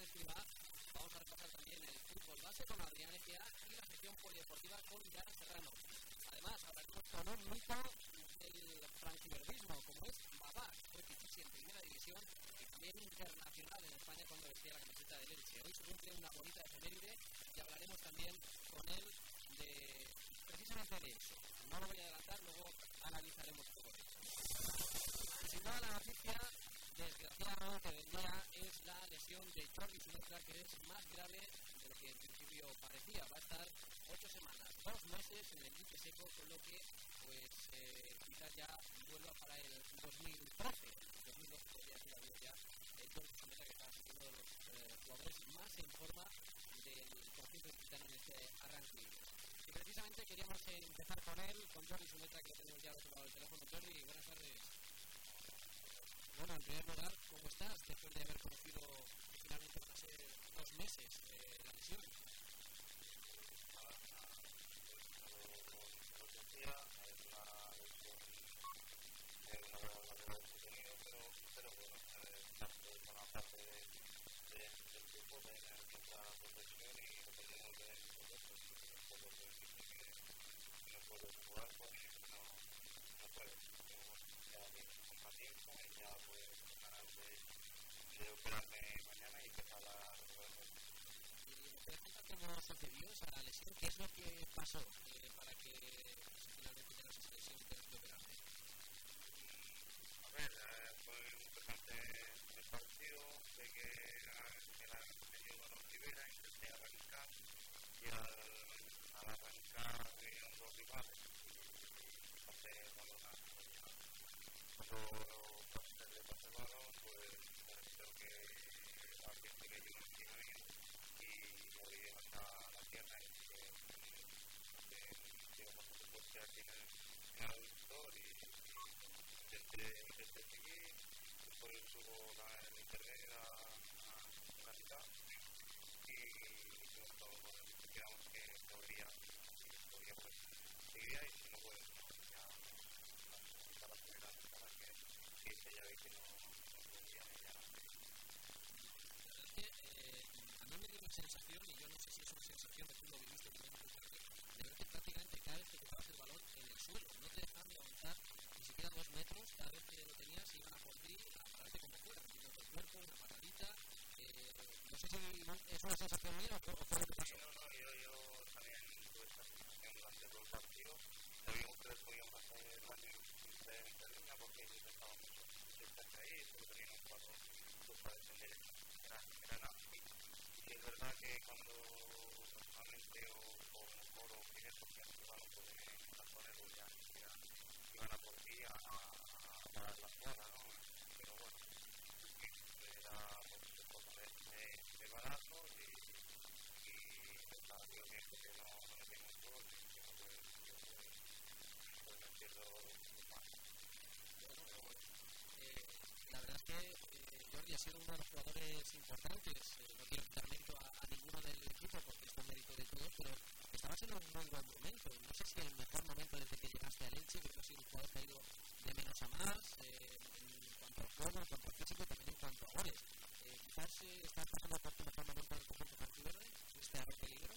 Escribá. Vamos a repasar también el fútbol base con Adrián Egea y la sección polideportiva con Lara Serrano. Además, hablaremos con un mito del franquiverdismo, como es Babás, fue Pichichi en primera división y también internacional en España cuando vestía la camiseta del Elche. Hoy se cumple una bonita efeméride y hablaremos también con él de precisamente de eso. No lo voy a adelantar, luego analizaremos todo eso. Y sin nada, la noticia desgraciadamente del día es la lesión de Jordi Zumetra, que es más grave de lo que en principio parecía. Va a estar 8 semanas, 2 meses en el dique seco, con lo que pues quizás ya vuelva para el 2013 podría ser la ya Jordi Zumetra, que está siendo uno de los jugadores más en forma del conjunto gitano en este arranque. Y precisamente queríamos empezar con él, con Jordi Zumetra, que tenemos ya al otro lado del teléfono. Jordi, buenas tardes. Bueno, en primer lugar, ¿cómo estás después de haber conocido finalmente van a ser 2 meses la lesión? Pero bueno, tanto con la parte del grupo de nuestra profesión y dependemos de nosotros, si no puedo jugar, pues no puedo. Pero bueno, ya viene con más tiempo y ya voy con ganas de operarme mañana y empezar la recuperación. ¿Y me puedes contar cómo sucedió esa lesión? ¿Qué es lo que pasó para que finalmente tengas esa lesión y tengas que operarte? A ver, fue un percance en el partido, sé que me dio Balón Rivera, intenté arrancar y al arrancar vinieron 2 rivales y pasé el balón a cuando le pasé el balón, pues creo que alguien se cayó encima mío y le di hasta la pierna y dio bastante fuerte aquí en el aductor y intenté seguir, después subo el intermedio a la mitad y quedamos que podría pues seguiría y si no pues ya para acelerar para que si ya vi que no podía ya a mí me dio la sensación, y yo no sé si es una sensación que tú lo viviste también de ver que prácticamente cada vez que tocabas el balón en el suelo no te dejaban de avanzar ni siquiera 2 metros, cada vez que lo tenías iban a por ti a pararte como fuera, metiendo el cuerpo, una patadita. No sé si es una sensación mía o fue lo que pasó. No, yo también tuve esta sensación durante todo el partido. Sabíamos que les podíamos hacer daño en línea porque ellos estaban mucho cerca ahí, solo teníamos 4 para defender era Nazi. Y es verdad que cuando normalmente o mejor o primero porque han jugado pues en la zona pues ya iban a por ti a parar la jugada, ¿no? Pero bueno, era pues cosa de barato y está bien que no metimos gol y que no pues me pierdo más. Bueno, la verdad es que Jordi ha sido uno de los jugadores importantes. No quiero quitar mérito a ninguno del equipo porque es un mérito de todos, pero estabas en un muy buen momento. No sé si el mejor momento desde que llegaste al Elche, creo que ha sido un jugador que ha ido de menos a más en cuanto al juego, en cuanto al físico y también en cuanto a goles. Quizás estás pasando por tu mejor momento en el conjunto franquiverde, este arroz peligro.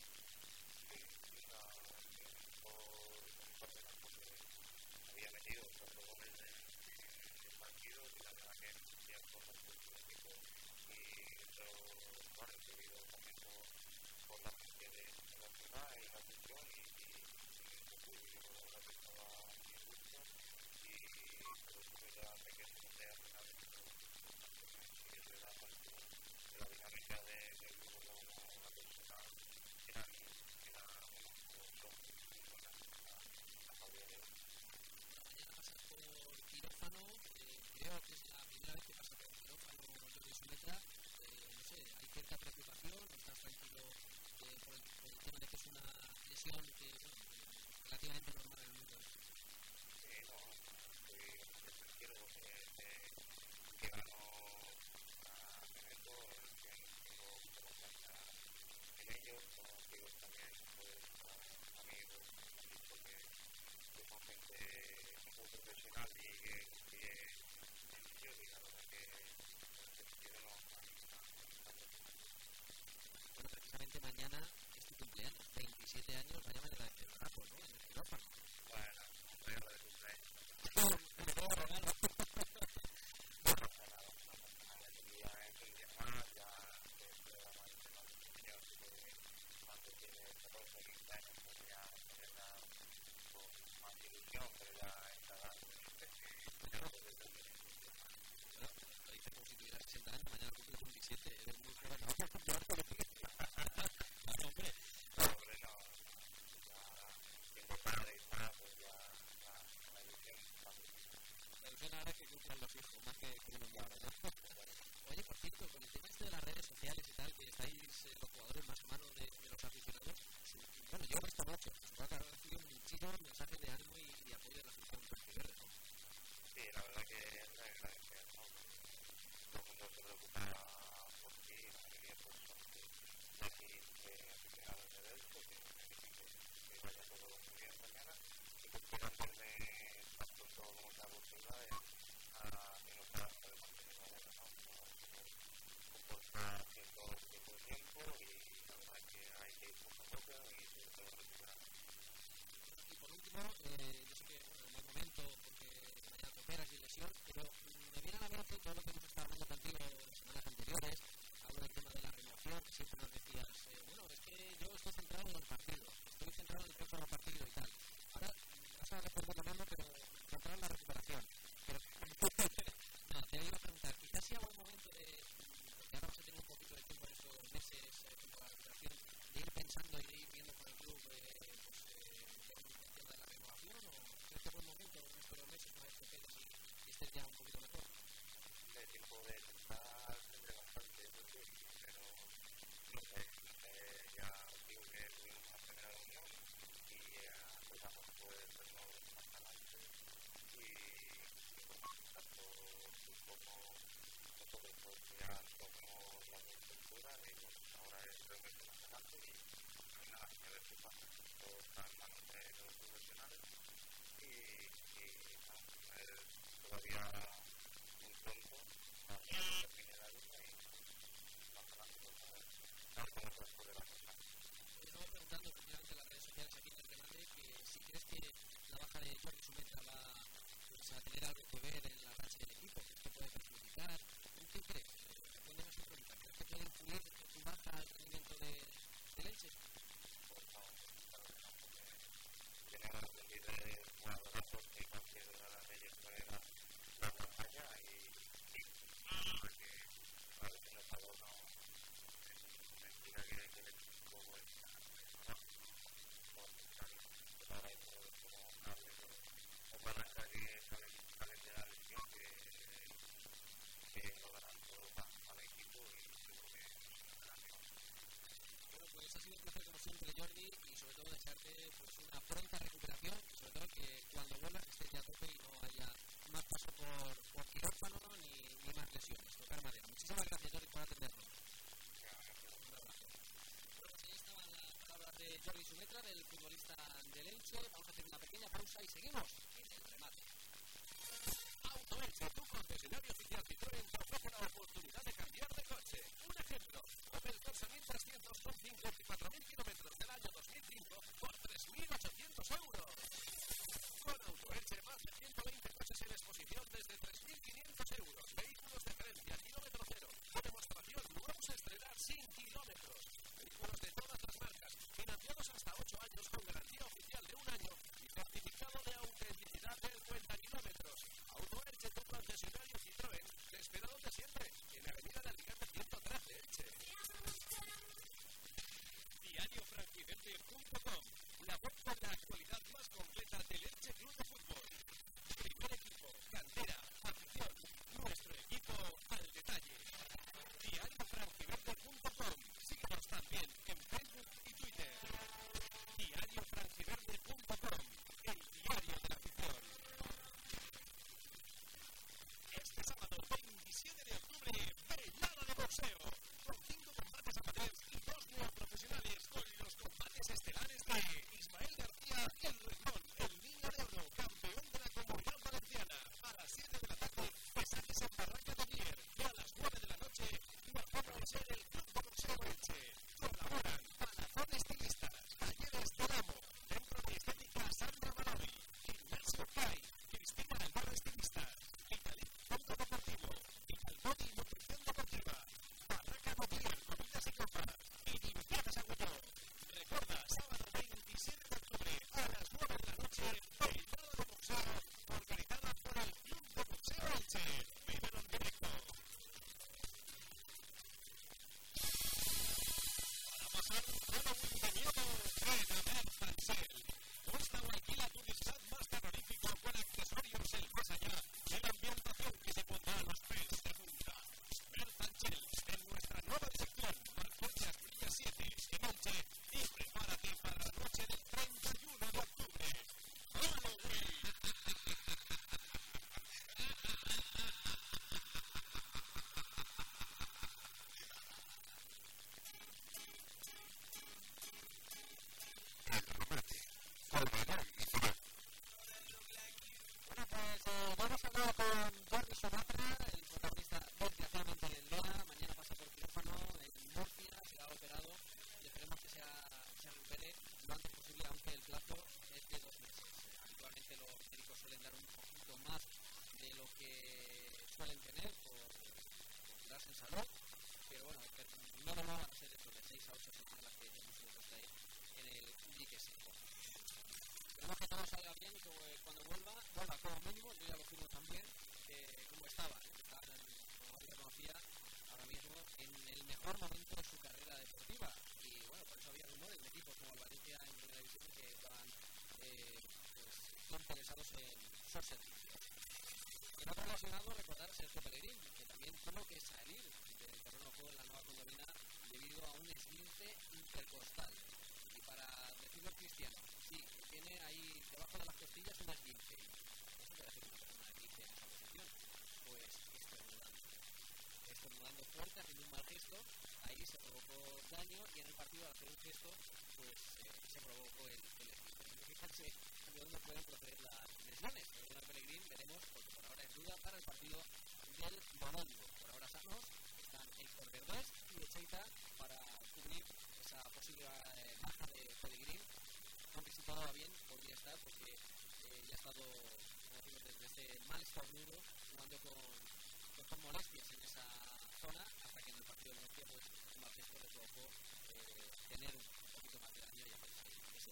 Había metido 4 goles en el partido y la verdad que me sentía cosas del equipo y eso bueno, debido también por la gente de la ciudad y la afición y yo la verdad que estaba muy gusto y pero después ya sé que se me al final y es verdad que la dinámica del grupo como la personal era la familia de hoy. Mañana pasas por quirófano, creo que es la primera vez que pasa por quirófano Jordi Zumetra. No sé, hay cierta preocupación, estás tranquilo por el tema de que es una lesión que es relativamente normal en el mundo. Sí, no, estoy tranquilo porque gano a Veneto, tengo confianza en ellos, como amigos también, pues amigos, me han dicho que son gente muy profesional y que confíe en ellos y la verdad que en ese sentido no hay nada. ahora que cumplan los hijos, más que uno padre, ¿no? Oye, por cierto, con el tema este de las redes sociales y tal, que estáis los jugadores más a mano de los aficionados, sí, bueno, yo resto mucho, supongo que habrá recibido muchísimos mensajes de ánimo y apoyo de la afición franjiverde, ¿no? Sí, la verdad que es agradecer, ¿no? Todo el mundo se preocupa por ti, la mayoría pues son de aquí, de aficionados de Delco, que vaya todo muy bien mañana y que esperan verme tan pronto como sea posible en nuestra acta de contenido de la comporta cierto tiempo y la verdad es que hay que ir poco a poco y sobre todo recuperar. Y por último, yo sé que bueno, en buen momento, porque mañana te operas y lesión, pero me viene a la mente todo lo que hemos estado hablando contigo las semanas anteriores, hablo del tema de la renovación, que siempre nos decías, bueno, es que yo estoy centrado en el partido, estoy centrado en el próximo partido y tal. Ahora vas a responder lo mismo, pero centrado en la recuperación. Pero, no, te iba a preguntar, quizás sea buen momento de, porque ahora vas a tener un poquito de tiempo en estos meses junto a la recuperación, de ir pensando y de ir viendo con el club, el tema de la renovación, o crees que es buen momento en estos meses una vez que pegues y estés ya un poquito mejor? De tiempo de pensar tendré bastante, eso sí, pero no sé, ya digo que tuvimos una primera reunión y acordamos pues vernos más adelante y tanto tú como nosotros pues ya tomamos la estructura y bueno, ahora es reunirse más adelante y nada, a ver qué pasa. Todo está en manos de los profesionales y nada, todavía muy pronto para que termine la línea y más adelante pues a ver cómo transcurre la semana. Estamos preguntando precisamente en las redes sociales aquí en el Renate que si crees que la baja de Jordi Sumeta va pues, a tener algo que ver en la racha del equipo, que esto puede perjudicar. ¿Qué crees? Respondemos a pregunta. ¿Crees que puede influir tu baja al rendimiento del Elche? Pues no, claro que no, porque tenemos aprendido de jugadorazos que cualquier hora de ellos puede dar la batalla y porque a veces el jugador no es mentira que el equipo pues ahora hay jugadores como Carles o Palanca que salen de la Sumatra, el protagonista desgraciadamente del Lea, mañana pasa por quirófano en Murcia, será operado y esperemos que se recupere lo antes posible, aunque el plazo es de 2 meses. Habitualmente los médicos suelen dar un poquito más de lo que suelen tener por darse en salud, pero bueno, no van a ser eso de 6 a 8 semanas las que tenemos que estar ahí en el dique seco. Esperemos que todo salga bien y que cuando vuelva como mínimo, yo ya lo firmo también, como estaba, como lo conocía ahora mismo, en el mejor momento de su carrera deportiva. Y bueno, por eso había rumores de equipos como el Valencia en primera división que estaban interesados en sus servicios. En otro relacionado, recordar a Sergio Pellegrín, que también tuvo que salir del terreno de juego en la Nueva Condomina debido a un esguince intercostal. Y para decirlo cristiano, sí, tiene ahí debajo de las costillas un esguince. ¿Eso puede decir una persona que dice en esa posición? Pues estornudando fuerte, haciendo un mal gesto, ahí se provocó daño y en el partido al hacer un gesto, pues se provocó el esguince. Fíjense de dónde pueden proceder las lesiones. El Pellegrín veremos, porque por ahora es duda para el partido del domingo. Por ahora sanos están Héctor Verdés y Echeita para cubrir esa posible baja de Pellegrín, aunque si todo va bien podría estar, porque ya ha estado, como decimos, desde ese mal estornudo jugando con molestias en esa zona, hasta que en el partido de Murcia pues un mal gesto le provocó tener un poquito más de daño y aparecer ese.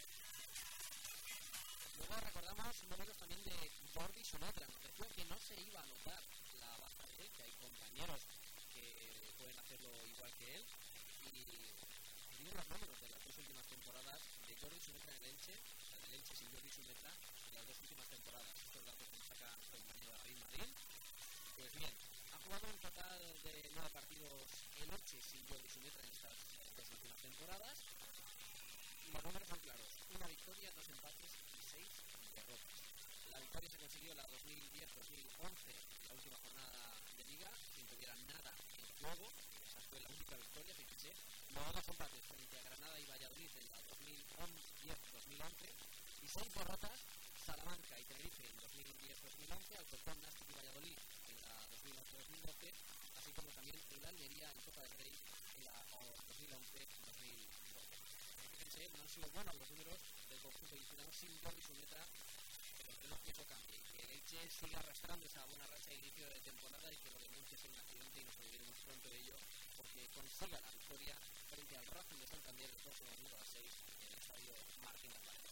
Luego recordamos números también de Jordi Sumatra. Nos decía que no se iba a notar la baja de él, que hay compañeros que pueden hacerlo igual que él. Y tienen los números de las 2 últimas temporadas de Jordi Sumatra en el Elche, el Elche sin Jordi Sumatra en las 2 últimas temporadas. Estos datos que nos saca nuestro compañero David Marín. Pues bien, ha jugado un total de 9 partidos el Elche sin Jordi Sumatra en estas 2 últimas temporadas. Y los números son claros: 1 victoria, 2 empates y 6 derrotas. La victoria se consiguió la 2010-2011, la última jornada de Liga, sin tuviera nada en juego. Esa fue la única victoria, fíjense. Luego 2 empates frente a Granada y Valladolid en la 2010-2011 y 6 derrotas, Salamanca y Tenerife en 2010-2011, Alcorcón, Nàstic y Valladolid en la 2011-2012, así como también el Almería en Copa del Rey en la 2011-2012. No han sido buenos los números del conjunto ilicitano sin Jordi Sumatra, pero esperemos que eso cambie, que el Elche siga arrastrando esa buena racha de inicio de temporada y que lo de Murcia sea un accidente y nos olvidemos pronto de ello, porque consiga la victoria frente al Racing de Santander el próximo domingo a las 6 en el estadio Martín Alvarado.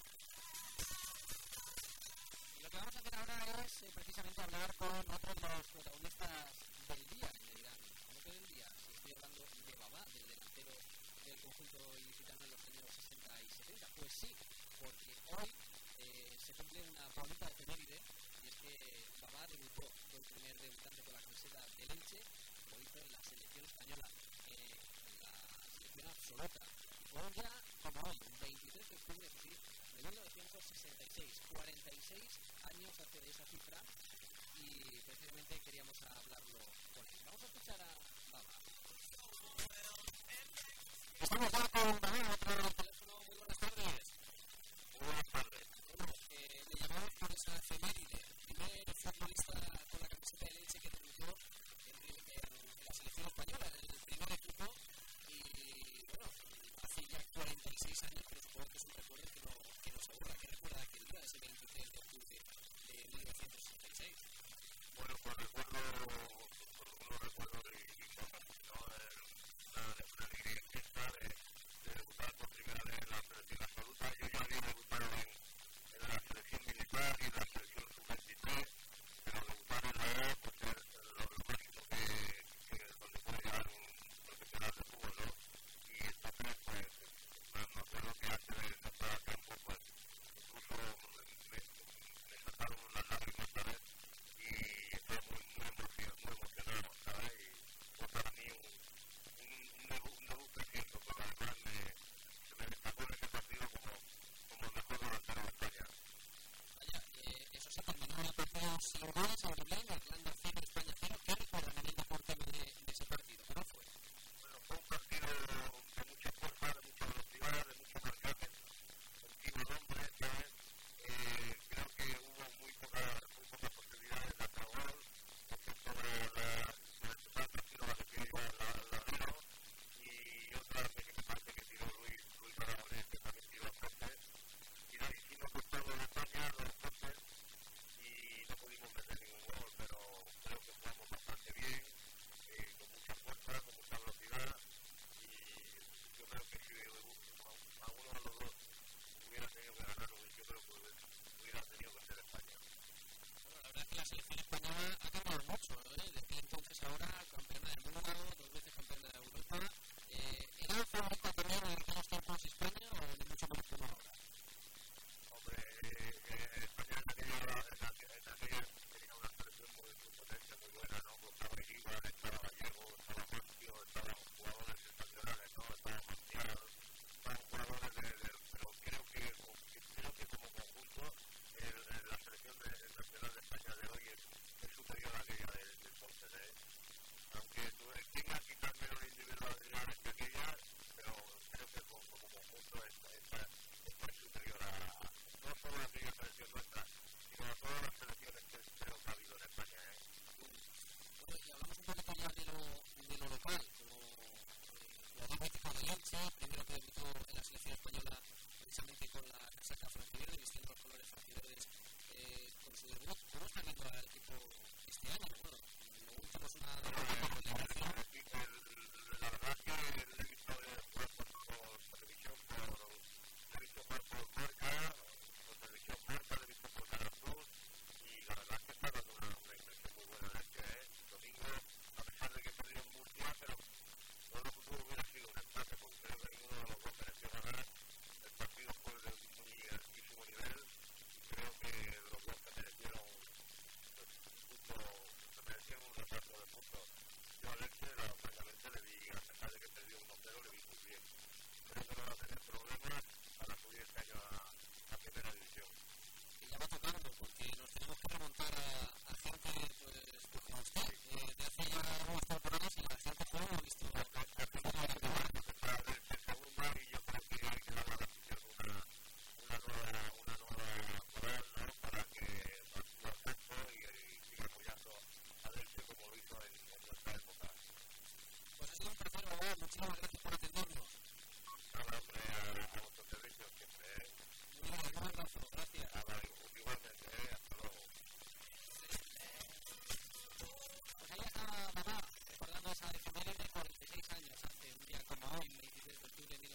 Y lo que vamos a hacer ahora es precisamente hablar con otros de los protagonistas del día, y me dirán, ¿cómo que del día? Si estoy hablando de Babá, del delantero del conjunto ilicitano en los años 60 y 70. Pues sí, porque hoy se cumple una bonita efeméride, y es que Babá debutó, fue el primer debutante con la camiseta del Elche, lo hizo en la selección española, en la selección absoluta. Fue un día como hoy, 23 de octubre, es decir, de 1966, 46 años hace de esa cifra, y precisamente queríamos hablarlo con él. Vamos a escuchar a Babá. Estamos ya con Babá, otro teléfono. Muy buenas tardes. Buenas tardes. Bueno, le llamamos por esa efeméride. Primer futbolista con la camiseta del Elche que debutó en la selección española, en el primer equipo. Y bueno, hace ya 46 años, pero supongo que es un recuerdo que nos aburra. ¿Qué recuerda aquel día, ese 23 de octubre de 1966? Bueno, pues recuerdo y cosas, ¿no? Una alegría inmensa de debutar por primera vez en la selección absoluta. Yo ya había debutado en la selección militar y en la selección sub-23, pero debutar en la ha cambiado mucho, ¿eh? Desde entonces ahora, campeona del mundo, 2 veces campeona de Europa. ¿Era favorita también en aquellos tiempos España o ni mucho menos como ahora? Hombre, España tenía una selección muy potente, muy buena, ¿no? Estaba Iribar, estaba Gallego, estaba Mancio, estaban jugadores sensacionales, ¿no? Estaba Marcial, estaban jugadores pero creo que como conjunto la selección nacional de España de hoy es superior a aquella del entonces, ¿eh? Aunque tenga quizás menos individualidades que aquella, pero creo que como conjunto esta es superior no solo a aquella selección nuestra, sino a todas las selecciones que creo que ha habido en España, ¿eh? Bueno, y hablamos un poquito ya de lo local, como jugador mítico de Elche, primero que debutó en la selección española precisamente con la casaca franjiverde, vistiendo los colores franjiverdes con su debut. ¿Cómo está viendo al equipo este año? Bueno, lo último es una La verdad es que le he visto jugar por televisión, le he visto jugar por Marca, por televisión Marca, le he visto por Canal Plus, y la verdad es que está dando una impresión muy buena de este, ¿eh? Domingo, a pesar de que perdió en Murcia, pero no lo futuro hubiera sido un empate, porque creo que ninguno de los dos mereció ganar. El partido fue de muy altísimo nivel, y creo que los dos se merecieron un reparto de puntos. Yo a Leche, francamente, le vi, a pesar de que perdió 1-0, le vi muy bien. Creo que no va a tener problemas para subir este año a primera división. Y ya va tocando, porque nos tenemos que remontar a gente pues como usted, de hace ya unas temporadas y la gente joven no ha visto Está de segunda y yo creo que hay que darle a la afición una nueva moral, ¿no? Para que suba al centro y siga apoyando a Leche como lo hizo en nuestra época. Pues ha sido un placer, Abad. Muchísimas gracias por atendernos. Nada, hombre, a vuestro servicio siempre, ¿eh? Muy bien, un abrazo, gracias. Nada, igualmente, hasta luego. Pues ahí está mamá, recordando esa efeméride de 46 años, hace un día como hoy, 23 de octubre de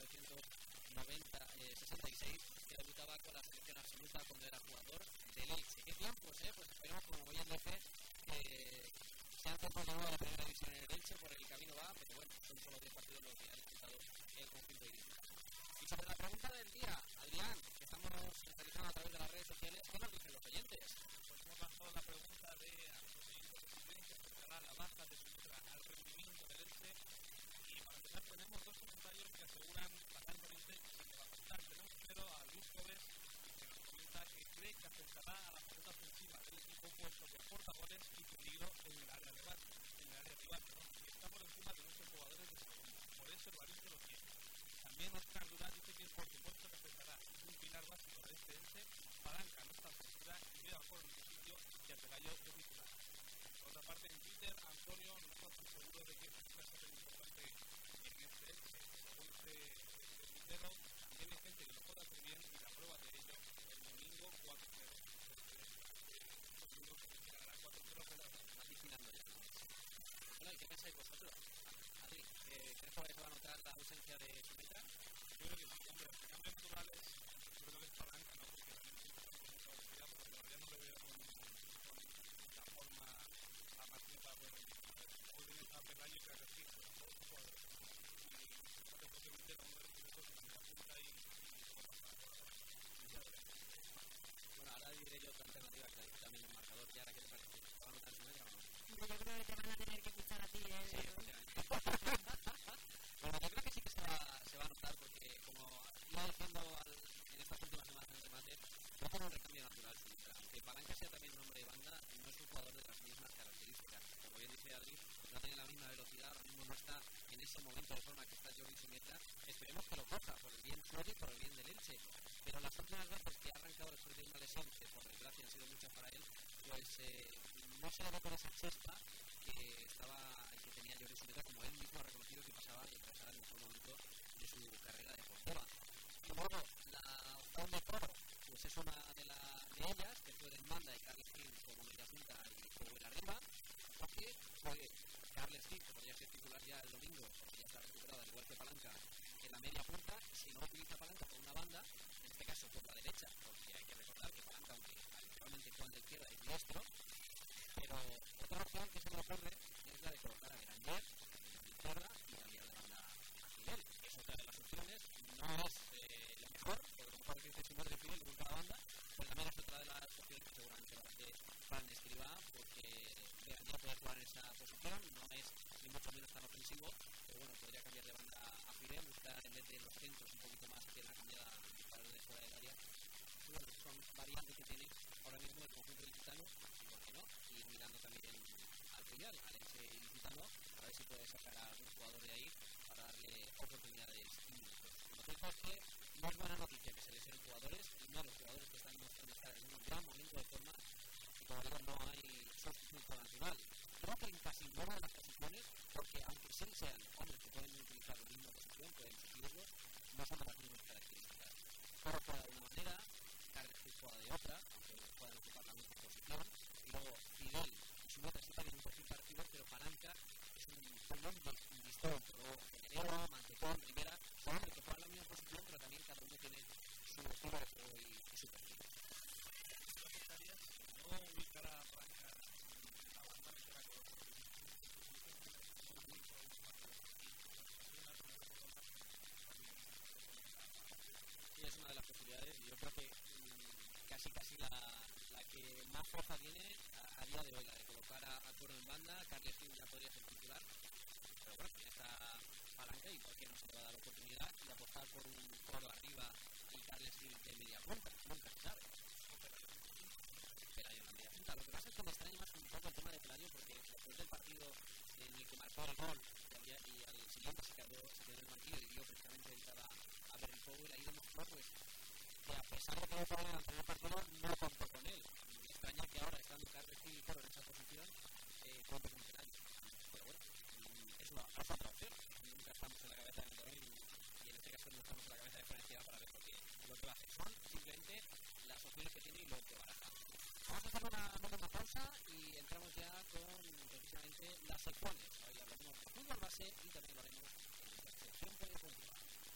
1966, que debutaba con la selección absoluta cuando era jugador del Elche. ¿Qué tiempos, Pues esperemos, como bien dice, que sean tiempos de nuevo de primera división en el Elche, por el camino va, pero bueno, son solo 10 partidos los que ha disputado el conjunto iris. Y sobre la pregunta del día, Adrián, que estamos realizando a través de las redes sociales, ¿qué nos dicen los oyentes? Pues hemos lanzado la pregunta de a los oyentes que creen que afectará la baja de Sumitra al rendimiento del Elche. Y para empezar tenemos 2 comentarios que aseguran tajantemente que va a afectar. Tenemos primero a Luis Gómez, que nos comenta que cree que afectará a la pelota ofensiva del equipo, puesto que aporta goles y peligro en el área rival, y está por encima de nuestros jugadores de segunda. Por eso el Valencia lo tiene. También Oscar Durán dice que por supuesto que afectará un pilar básico de este Elche. Palanca no está ofensiva y queda por el sitio y a Pelayo de titular. Por otra parte, en Twitter, Antonio no está tan seguro de que es una cosa importante en este Elche. Según este tuitero, también hay gente que lo puede hacer bien y la prueba de ello el domingo 4-0. El domingo que se ganará 4-0, pero está vigilando ya, ¿no? Bueno, ¿y qué pensáis vosotros? Adri, ¿crees que se va a notar la ausencia de Sumitra? Yo creo que sí, hombre, los cambios naturales, yo creo que es Palanca, ¿no? Porque realmente está con mucha velocidad, pero todavía no le veo con la forma a partir para poder realizar. Hoy viene a Pelayo y creo que sí, pero todos los jugadores. Y no te puedes meter a un recurso que me apunta y no pasa nada. Bueno, ahora diré yo otra alternativa que la dice también el marcador. ¿Y ahora qué te parece? ¿Te va a notar Sumitra o no? Yo creo que te van a tener que escuchar a ti, Sí, bueno, yo creo que sí que se va a notar porque, como iba diciendo en estas últimas semanas en el remate, no tiene un recambio natural Sumitra. Aunque Palanca sea también un hombre de banda, no es un jugador de las mismas características. Como bien dice Adri, no tiene la misma velocidad, ahora mismo no está en ese momento de forma que está Jordi Sumitra. Esperemos que lo coja por el bien suyo y por el bien del Elche. Pero las últimas veces que ha arrancado después de una lesión, que por desgracia han sido muchas para él, pues no se le ve con esa chispa que tenía Jordi Sumitra, como él mismo ha reconocido que pasaba y empezaba en el mejor momento de su carrera deportiva. Y luego, la opción de Toro, pues es una de ellas, que fue del Manda y Carles Gil como media punta y Powell arriba, porque fue Carles Gil, que podría ser titular ya el domingo, porque ya está recuperado, al igual que Palanca, en la media punta. Si no utiliza Palanca por una banda, en este caso por la derecha, porque hay que recordar que Palanca, aunque habitualmente juega de izquierda, es diestro, pero otra opción que se me ocurre es la de colocar a Beranger en la izquierda y cambiar de banda a Fidel. Es otra de las opciones, no es la mejor, porque a lo mejor que se mueve de Fidel con cada banda, pero también es otra de las opciones que seguramente van a escribir, porque Beranger puede jugar en esa posición, no es ni mucho menos tan ofensivo, pero bueno, podría cambiar de banda a Fidel, buscar en vez de los centros un poquito más hacia la cambiada para de fuera del área. Y bueno, son variantes que tiene ahora mismo el conjunto ilicitano, y por qué no, ir mirando también al filial, al ese ilicitano, a ver si puede sacar a algún jugador de ahí para darle oportunidades y minutos. Lo cierto es que no es buena noticia que se lesionen jugadores, y no los jugadores que están mostrando estar en un gran momento de forma, y todavía no hay sustitución nacional. Creo que en casi ninguna de las posiciones, porque aunque sí sean hombres que pueden utilizar la misma posición, pueden sustituirlos, no son de las mismas características. Pero juega de una manera, Carles juega de otra, aunque puedan ocupar la misma posición, y luego Fidel y su nota sí tienen un perfil parecido, pero Palanca es un pelón distinto. Luego Generero, Mantecón, Rivera, son hombres que juegan la misma posición, pero también cada uno tiene su estilo de juego y su perfil. No ubicar a Palanca en la banda de Caracol. Y es una de las posibilidades, y yo creo que casi la que más fuerza tiene a día de hoy, la de colocar a Coro en banda. Carles Gil ya podría ser titular, pero bueno, tiene esta Palanca y por qué no se le va a dar oportunidad y apostar por un Coro arriba y Carles Gil de media punta, nunca se sabe. Pelayo en la media punta. Lo que pasa es que me extraña más un poco el tema de Pelayo, porque después del partido en el que marcó el gol y al siguiente se quedó en el banquillo y dio precisamente entrada a ver el juego, y ahí demostró pues que a pesar de que no en el anterior partido no contó con él. Me extraña que ahora, estando Carles Gil y Coro en esa posición, cuente con Pelayo. Pero bueno, es otra opción. Nunca estamos en la cabeza de Antonio y en este caso no estamos en la cabeza de Francia para ver lo que va a hacer. Son simplemente las opciones que tiene y lo que baraja. Vamos a hacer una pausa y entramos ya con precisamente las secciones. Hoy hablaremos de fútbol base y también hablaremos de la sección polideportiva.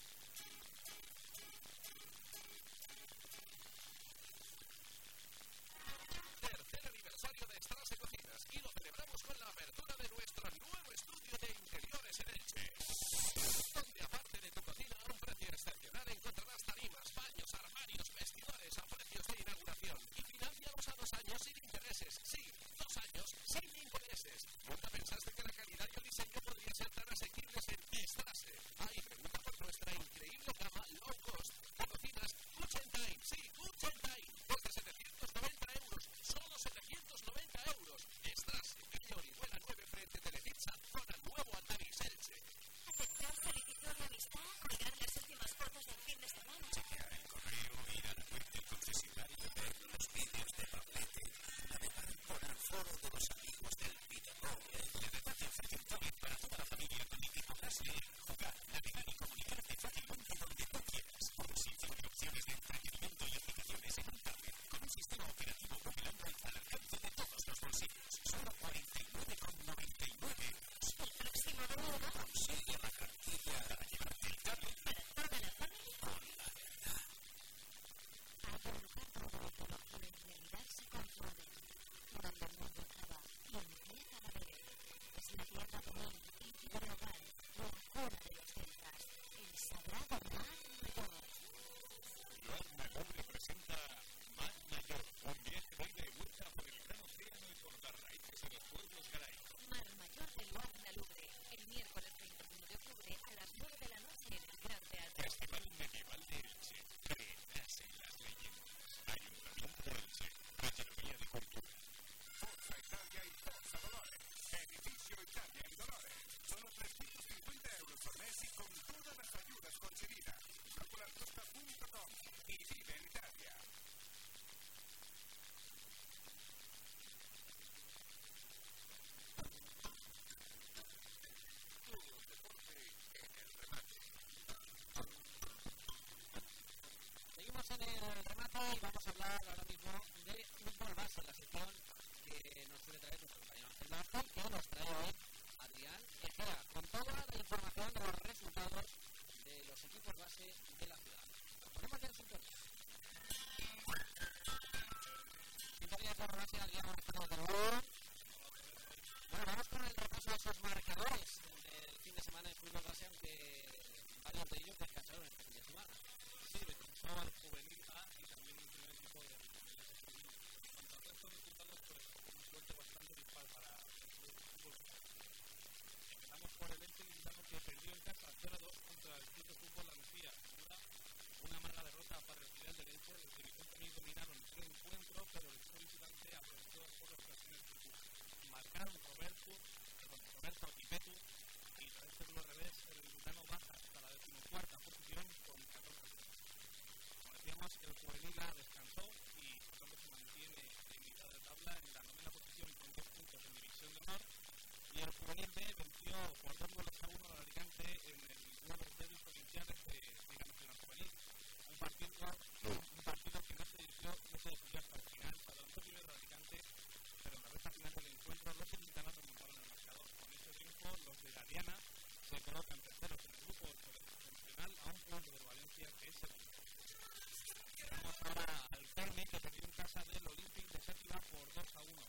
Tercer aniversario de Estrase Cocinas y lo celebramos con la apertura de nuestro nuevo estudio de interiores en Elche, donde aparte de tu cocina a un precio excepcional encontrarás tarimas, baños, armarios, vestidores a precios de inauguración y financiamos a 2 años sin intereses. Sí, 2 años sin intereses. ¿Nunca pensaste que la calidad y el diseño podría ser tan asequibles en Estrase? Ahí pregunta por nuestra increíble gama low cost de cocinas Food Time. Sí, Food Time. Desde 790 euros, solo 790 euros. Estrase, calle Orihuela 9 frente Telepizza, zona Nuevo Altavix, Elche. Aceptar solicitud de amistad, colgar las últimas fotos del fin de semana. Chequear el correo, ir a la web del concesionario, ver los vídeos de Pablete, navegar por el foro de los amigos del videojuego. De verdad te ofrece un tablet para toda la familia con el que podrás leer, jugar, navegar y comunicarte fácilmente donde tú quieras. Un sinfín de opciones de entretenimiento y aplicaciones en un tablet con un sistema operativo Google Android al alcance de todos los bolsillos. Solo 49,99 euros. El próximo domingo Consigue la cartilla para llevarte el tablet para toda la familia. con la verdad. Hay un lugar donde la tecnología y realidad se confunden, donde el mundo acaba y empieza a beber. Es la tierra de él, y de hogar, la cuna de los celtas, el sagrado Mar Mayor. Mar Mayor representa Mar Mayor, un viaje de ida y vuelta por el gran océano y por las raíces de los pueblos galaicos. Mar Mayor del Guadalajara, el miércoles 31 de octubre a las 9 de la noche en el Gran Teatro. Festival Medieval de Elche, creerás en las leyendas. Ayuntamiento de Elche, Consejería de Cultura. Forza Italia y Forza Dolores. Edificio Italia y Dolores. Solo 350 euros por mes y con todas las ayudas conseguidas. Calcularcosta.com y vive en Italia. Todo el deporte en el remate. Seguimos en el remate y vamos a hablar ahora mismo de fútbol base, la sección que nos suele traer nuestro compañero Ángel Martín, que nos trae hoy Adrián Ejera, con toda la información de los resultados de los equipos base de la ciudad. Nos ponemos ya en sintonía. Sintonía de base, Adrián, buenas tardes de nuevo. ganadores del fin de semana en fútbol base, aunque varios de ellos descansaron este fin de semana. Sí, descansó al juvenil A y también el primer equipo del juvenil. En cuanto al resto de resultados, pues un suerte bastante dispar para el fútbol. Empezamos por el Elche Licitano, que perdió en casa 0-2 contra el Club de Fútbol La Lucía. Una amarga derrota para el filial del Elche. Los dirigentes dominaron el encuentro, pero el equipo visitante aprovechó las pocas ocasiones que tuvo. Marcaron Roberto y Petu, y tras este duro revés, el Licitano baja hasta la 14ª posición con 14 puntos. Como decíamos, el juvenil A descansó y por tanto se mantiene en mitad de tabla en la 9ª posición con 10 puntos en división de honor, y el juvenil B venció por 2-1 al Alicante en el duelo de derbis provinciales de Liga Nacional Juvenil. Un partido que no se decidió hasta el final. Se adelantó primero el Alicante, pero en la recta final del encuentro los ilicitanos remontaron el marcador. Con este triunfo, los de la Diana se colocan terceros en el grupo 8 nacional a un punto del Valencia, que es segundo. Vamos ahora al Carmen, que perdió en casa del Olympic de Séptima por 2-1.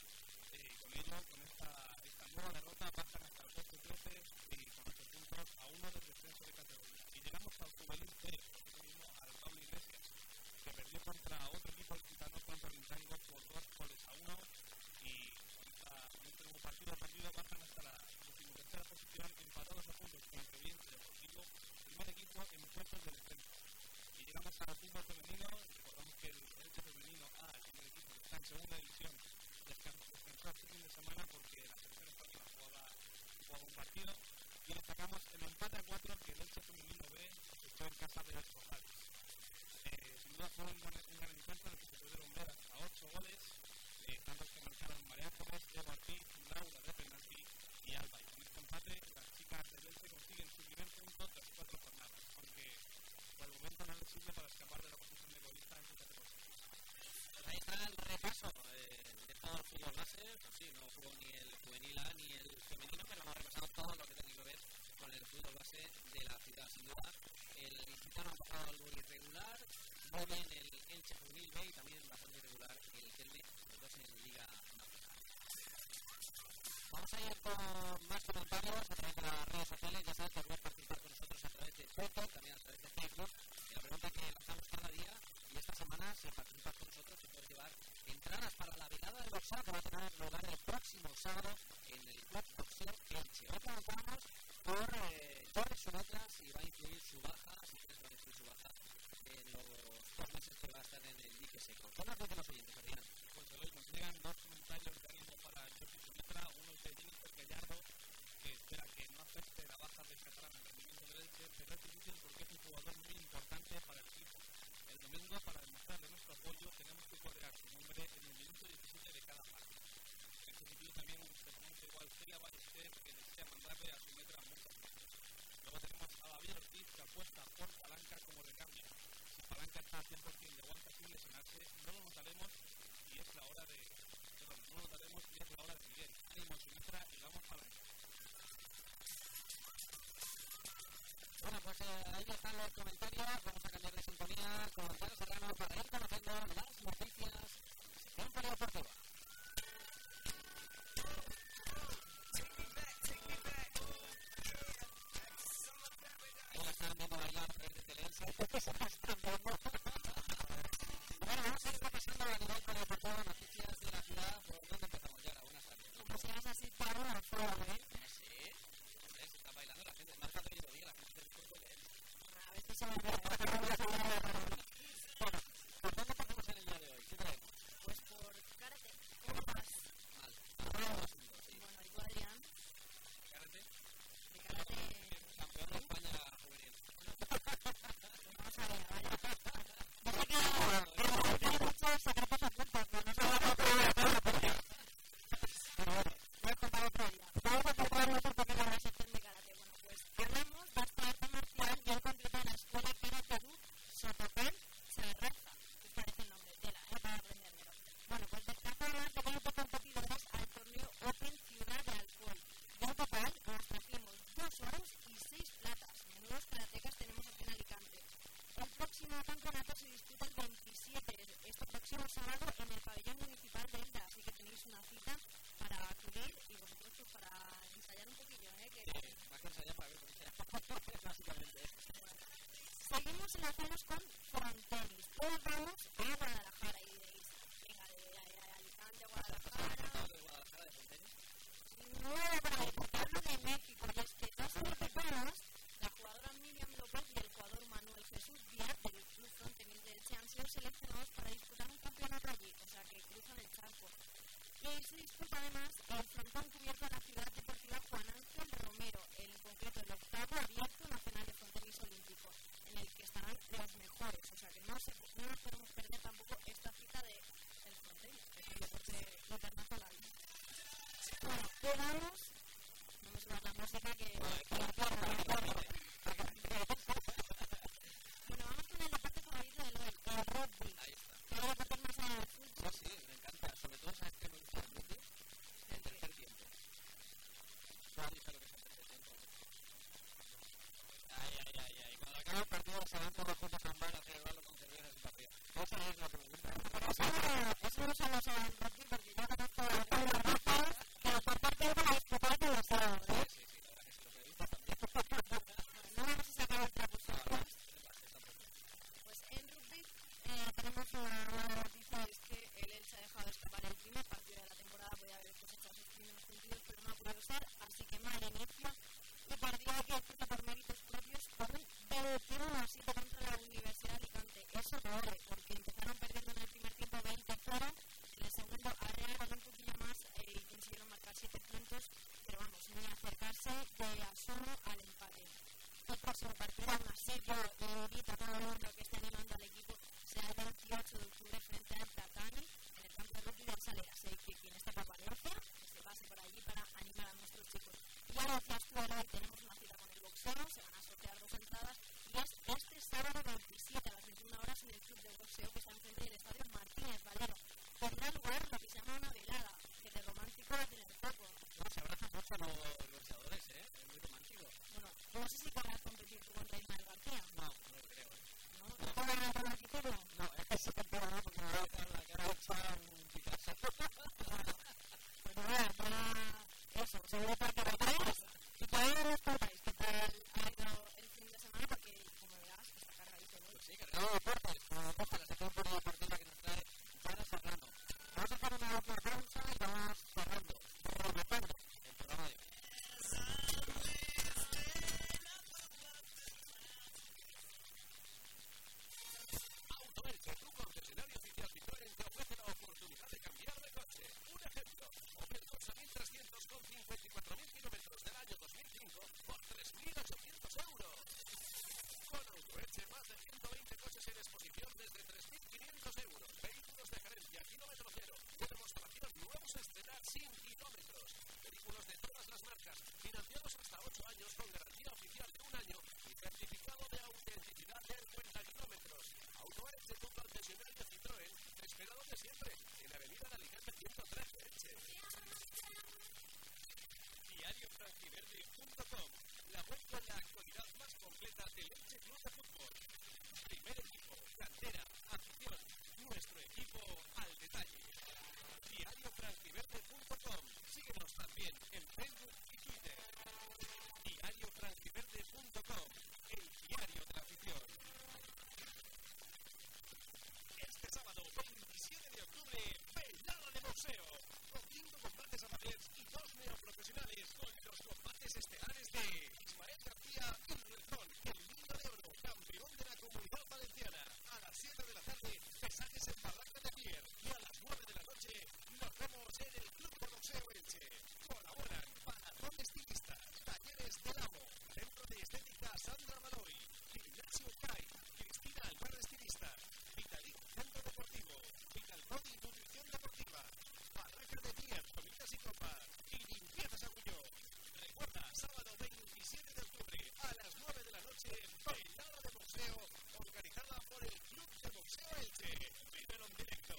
Con ello, con esta nueva derrota, pasan hasta el puesto 13 y con 8 puntos a uno del descenso de categoría. Y llegamos al juvenil C, al Pablo Iglesias, que perdió contra otro equipo licitano, contra el Intango, por 2-1, y con este nuevo partido perdido bajan hasta la 13ª posición, empatados a puntos con el Provincia Deportivo, primer equipo en puestos del descenso. Y llegamos al fútbol femenino. Recordamos que el Elche femenino A, el primer equipo que está en segunda división, descansó este fin de semana porque la selección española jugaba un partido, y destacamos el empate a 4 que el Elche femenino B efectuó en casa de los Rojales. Sin duda fue un gran encuentro en el que se pudieron ver hasta 8 goles, tantos que marcaron María Ángeles, Eva Ortiz, Laura de penalti y Alba. Y con este empate, las chicas del Elche consiguen su primer punto tras 4 jornadas, aunque por el momento no les sirve para escapar de la posición de golista en su categoría. Pues ahí está el repaso de todo el fútbol base. Pues sí, no jugó ni el juvenil A ni el femenino, pero hemos repasado todo lo que tenía que ver con el fútbol base de la ciudad. Sin duda, el Licitano ha pasado algo irregular, muy bien el Elche juvenil B y también bastante irregular el Kelme, los dos en Liga Nacional. Vamos a ir con más comentarios a través de las redes sociales. Ya sabes que puedes participar con nosotros a través de Twitter, también a través de Facebook. Y la pregunta que lanzamos cada día, y esta semana, si participas con nosotros, te puedes llevar entradas para la velada del boxeo que va a tener lugar el próximo sábado en el Club Boxeo Elche. Hoy preguntamos por Jorge Sunetra si va a incluir su baja, si crees que va a incluir su baja en los 2 meses que va a estar en el dique seco. ¿Qué nos dicen los oyentes, Adrián? Pues hoy nos llegan 2 comentarios de ánimo para Jorge Sunetra, uno de Jennifer Gallardo, que espera que no afecte la baja del catalán al rendimiento del Elche, pero es difícil porque es un jugador muy importante para el equipo. El domingo, para demostrarle nuestro apoyo, tenemos que corear su nombre en el minuto 17 de cada partido. En este sentido también se pronuncia igual Celia Ballester, que desea mandarle a Sunetra muchas gracias. Luego tenemos a David Ortiz, que apuesta por Palanca como recambio. Si Palanca está 100% de aguanta sin lesionarse, no lo notaremos y es la hora de Miguel. Ánimo Sunetra y vamos Palanca. Bueno, pues ahí están los comentarios. Vamos a cambiar de sintonía con Gonzalo Serrano para ir conociendo las noticias en Polideportiva. Ahí la están viendo bailar a través de Teleelche. Bueno, vamos a ir repasando a nivel polideportivo noticias de la ciudad. ¿Por dónde empezamos ya? Buenas tardes. Como si vas así para una fuera, ¿eh? Sí, hombre, se está bailando la gente. Marca de día, la gente del cuerpo de él. A veces se me olvida. Bueno, ¿por dónde pasamos en el día de hoy? ¿Qué traemos? Pues por karate. ¿Cómo vas? Mal. Sí. Bueno, ¿y tú, Adrián? Karate. De karate. Campeón de España juvenil. Vamos a ver, vaya. Dice que hay muchos secretos ocultos, pero no se va a contar porque... Pero bueno, voy a contar otro día. Vamos a ensayar un poquillo, que... Más que ensayar para ver cómo sea. Básicamente. Bueno, seguimos enlazados con frontenis. Todos vamos a Guadalajara y diréis, venga, de Alicante a Guadalajara. ¿De Guadalajara de frontenis? No, para hablo de México, y es que dos mexicanos, la jugadora Miriam López y el jugador Manuel Jesús Díaz del Club Frontenis de Elche han sido seleccionados para disputar un campeonato allí, o sea que cruzan el charco. Y se disputa además el frontón cubierto de la ciudad deportiva Juan Ángel Romero, en concreto el octavo abierto nacional de frontenis olímpico, en el que estarán los mejores, o sea que no nos podemos perder tampoco esta cita del frontenis, que es un deporte internacional. Bueno, vamos a subir la música que la porra. Bueno, vamos con el deporte favorito de Loel, el rugby. Ahí está. Que hay deportes más allá del fútbol. Sí, me encanta. Sobre todo, ¿sabes qué me gusta del rugby? El tercer tiempo. ¿Sabes lo que es el tercer tiempo? Ay. Cuando acaba el partido se van todos juntos a un bar a celebrarlo con cervezas y partidas. Esa es la pregunta. Eso no solo se va en rugby, porque yo conozco a los rugbyistas que los partidos van a disputar con los sábados, ¿eh? Sí, la verdad que sí, lo que he visto también. No vamos a sacar el trapo sucio. Pues en rugby tenemos una buena noticia, es que el Elche ha dejado escapar el primer partido de la temporada, podía haber cosechado sus primeros puntos, pero no ha podido ser, así que mal inicio y partido que disputa por méritos propios con un 21-7 contra la Universidad de Alicante. Eso doble, porque empezaron perdiendo en el primer tiempo 20-0, en el segundo arrearon un poquillo más y consiguieron marcar 7 puntos, pero vamos, ni acercarse de asomo al empate. El próximo partido, aún así, yo invito a todo el mundo que esté animando al equipo, será el 28 de octubre frente al Tatani, en el campo de rugby de Salera. Así que quien esté por Valencia, que se pase por allí para animar a nuestros chicos. Y ya lo decías tú, hoy tenemos una cita con el boxeo, se van a sortear 2 entradas, y es este sábado 27 a las 21 horas en el club de boxeo que está enfrente del estadio Martínez Valero. Tendrá lugar lo que se llama una velada, que de romántico va a tener poco. No, se abrazan mucho los luchadores, es muy romántico. Bueno, no sé si querrás competir tú contra Ismael García. No lo creo, ¿No? ¿No te van a romanticarlo? No, es que ese campeón no, porque me va a quedar la cara hecha un Picasso. Pues nada, ya eso, seguro que reparáis y que nos contáis qué tal ha ido el fin de semana, porque como verás, está cargadito hoy. Pues sí, cargado de deportes, la sección polideportiva que nos trae Yara Serrano. Vamos a hacer una última pausa y vamos cerrando, rematando el programa de hoy. Auto Elche, tu concesionario oficial Citroën, te ofrece la oportunidad de cambiar de coche. Un ejemplo, Opel Corsa 1300 con 54.000 kilómetros del año 2005 por 3.800 euros. Con Auto Elche, más de 120 coches en exposición desde 3.500 euros. Vehículos de gerencia, kilómetro cero, de demostración nuevos a estrenar sin kilómetros. Vehículos de todas las marcas, financiados hasta 8 años con garantía oficial de 1 año y certificado de autenticidad de 50 kilómetros. Auto Elche, tu concesionario Citroën, te espera donde siempre, en Avenida de Alicante 113, Elche. DiarioFranquiverde.com, la web con la actualidad más completa del Elche Club de Fútbol. Primer equipo, cantera, afición, nuestro equipo al detalle. DiarioFranquiverde.com, síguenos también en Facebook y Twitter. DiarioFranquiverde.com, el diario de la afición. Este sábado 27 de octubre, velada de boxeo, con 5 combates amateurs y 2 neoprofesionales, con los combates estelares de Ismael García y Rielzón, el Niño de Oro, campeón de la Comunidad Valenciana. A las 7 de la tarde, pesajes en Barranca de Pier, y a las 9 de la noche nos vemos en el Club de Boxeo Elche. Colaboran Palatón Estilistas, Talleres del Amo, Centro de Estética Sandra Maloy, Gimnasio CAI, Cristina Alvar Estilistas, Vitalic Centro Deportivo, Vitalbody Nutrición Deportiva, Barranca de Pier, Comidas y Copas y Limpiezas Agullón. Recuerda, sábado 27 de octubre a las 9 de la noche, velada de boxeo organizada por el Club de Boxeo Elche. Vívelo en directo.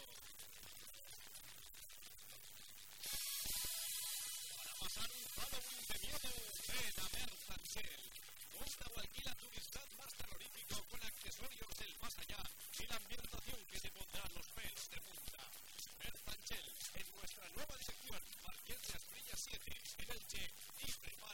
Para pasar un Halloween de miedo, ven a Merzansel. Monta o alquila tu disfraz más terrorífico con accesorios del más allá y la ambientación que te pondrá los pelos de punta. Merzansel, en nuestra nueva dirección, Marqués de Asprilla 7, en Elche, y prepara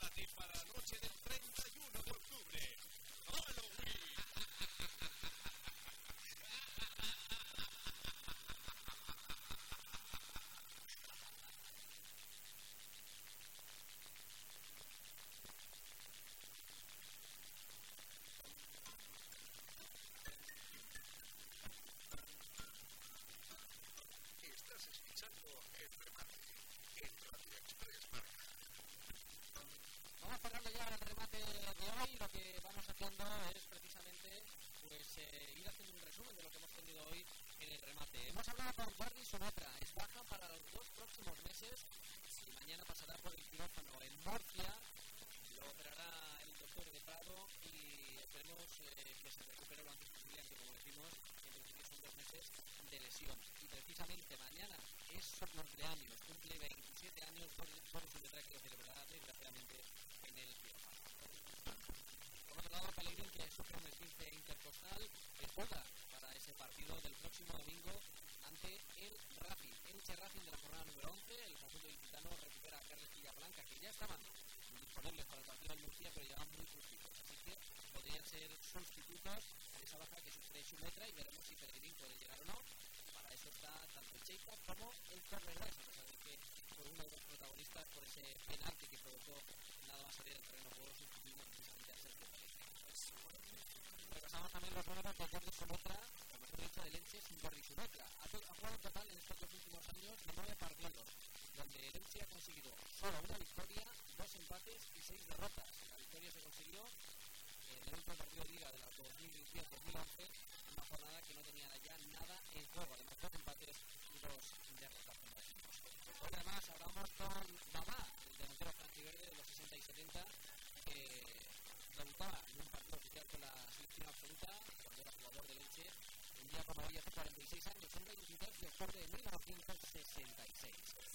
que se recupere lo antes posible, aunque como decimos, en principio son 2 meses de lesión. Y precisamente mañana es su cumpleaños, cumple 27 años, por su letra que lo celebrará desgraciadamente en el Quirófano. Por otro lado, Pellegrín, que sufre un esguince intercostal, juega para ese partido del próximo domingo ante el Racing. Elche Racing de la jornada número 11, el conjunto ilicitano recupera a Carles Villablanca, que ya estaban disponibles para el partido en Murcia, pero llevan muy justitos, así que podrían ser sustitutos en esa baja que sufre Xumetra y veremos si Pellegrín puede llegar o no. Para eso está tanto el Cheika como el Torregrosa, a pesar de que fue uno de los protagonistas por ese penalti que provocó nada más salir del terreno de juego, sustituimos precisamente a Sergio Pérez. Repasamos también los números de Jordi Xumetra, o mejor dicho, del Elche sin Jordi Xumetra. Ha jugado en total en estos 2 últimos años de 9 partidos, donde el Elche ha conseguido solo una victoria, 2 empates y 6 derrotas. La victoria se consiguió en el último partido de Liga de la 2010-2011, una jornada que no tenía ya nada en juego, además 2 empates y 2 derrotas. Hoy además hablamos con Babá, el delantero franjiverde de los 60 y 70, que debutaba en un partido oficial con la selección absoluta cuando era jugador del Elche, un día como hoy hace 46 años, el 23 de octubre de 1966.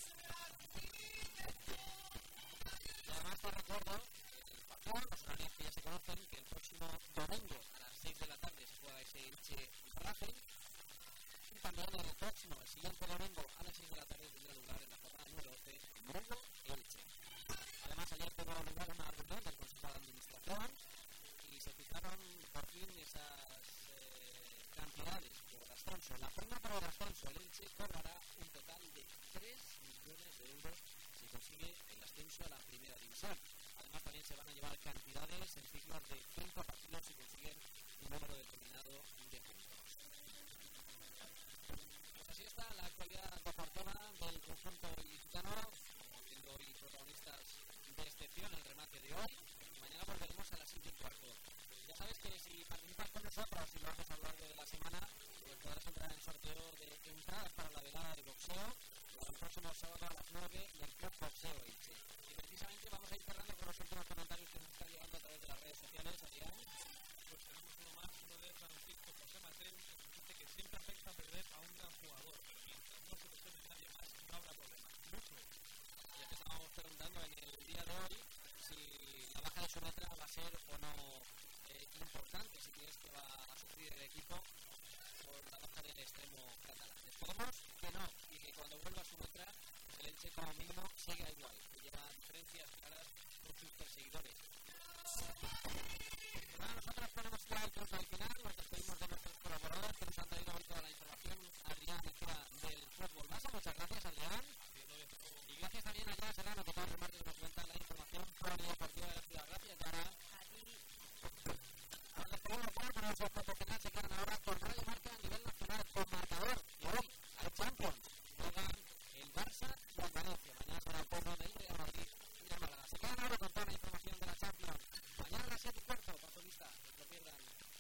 Y además te recuerdo el patrón, los horarios que ya se conocen, que el próximo domingo a las 6 de la tarde se juega ese Elche Racing, y también el siguiente domingo a las 6 de la tarde tendrá lugar en la jornada número 12 Mundo Elche. Además ayer tuvo lugar una reunión del Consejo de Administración y se fijaron por fin esas cantidades por ascenso. La prima por el ascenso, el Elche cobrará un total de 3 millones de euros si consigue el ascenso a la primera división. Además también se van a llevar cantidades en signos de 5 partidos si consiguen un número determinado de puntos. Pues así está la actualidad deportiva del conjunto ilicitano, siendo hoy protagonistas de excepción el remate de hoy. Mañana volveremos a las 7:15. Ya sabes que si participas con nosotros y lo haces a lo largo de la semana, pues podrás entrar en el sorteo de entradas para la velada de boxeo el próximo sábado a las 9 en el Club Boxeo Elche. Y precisamente vamos a ir cerrando con los últimos comentarios que nos están llegando a través de las redes sociales. Adrián, pues tenemos uno más, uno de Francisco José Mateo, que dice que siempre afecta perder a un gran jugador, pero mientras no se lesione nadie más, no habrá problema. Mucho. Ya que estábamos preguntando en el día de hoy si la baja de Xumetra va a ser o no importante, si crees que va a sufrir el equipo por la baja del extremo catalán. Esperemos que no, y que cuando vuelva Xumetra el Elche como mínimo siga igual, que lleva diferencias claras con sus perseguidores. Bueno, nosotros ponemos ya el punto al final, nos despedimos de nuestros colaboradores que nos han traído hoy toda la información. Adrián Mejía del Fútbol Base, muchas gracias Adrián. Y gracias también a Adrián Serrano, que cada martes nos cuenta la información polideportiva de la ciudad. Gracias, Dara. Ahora despedimos ya, pero nuestros profesionales se quedan ahora con Radio Marca a nivel nacional, con marcador. Y hoy hay Champions, juegan el Barça y el Valencia. Mañana será el turno de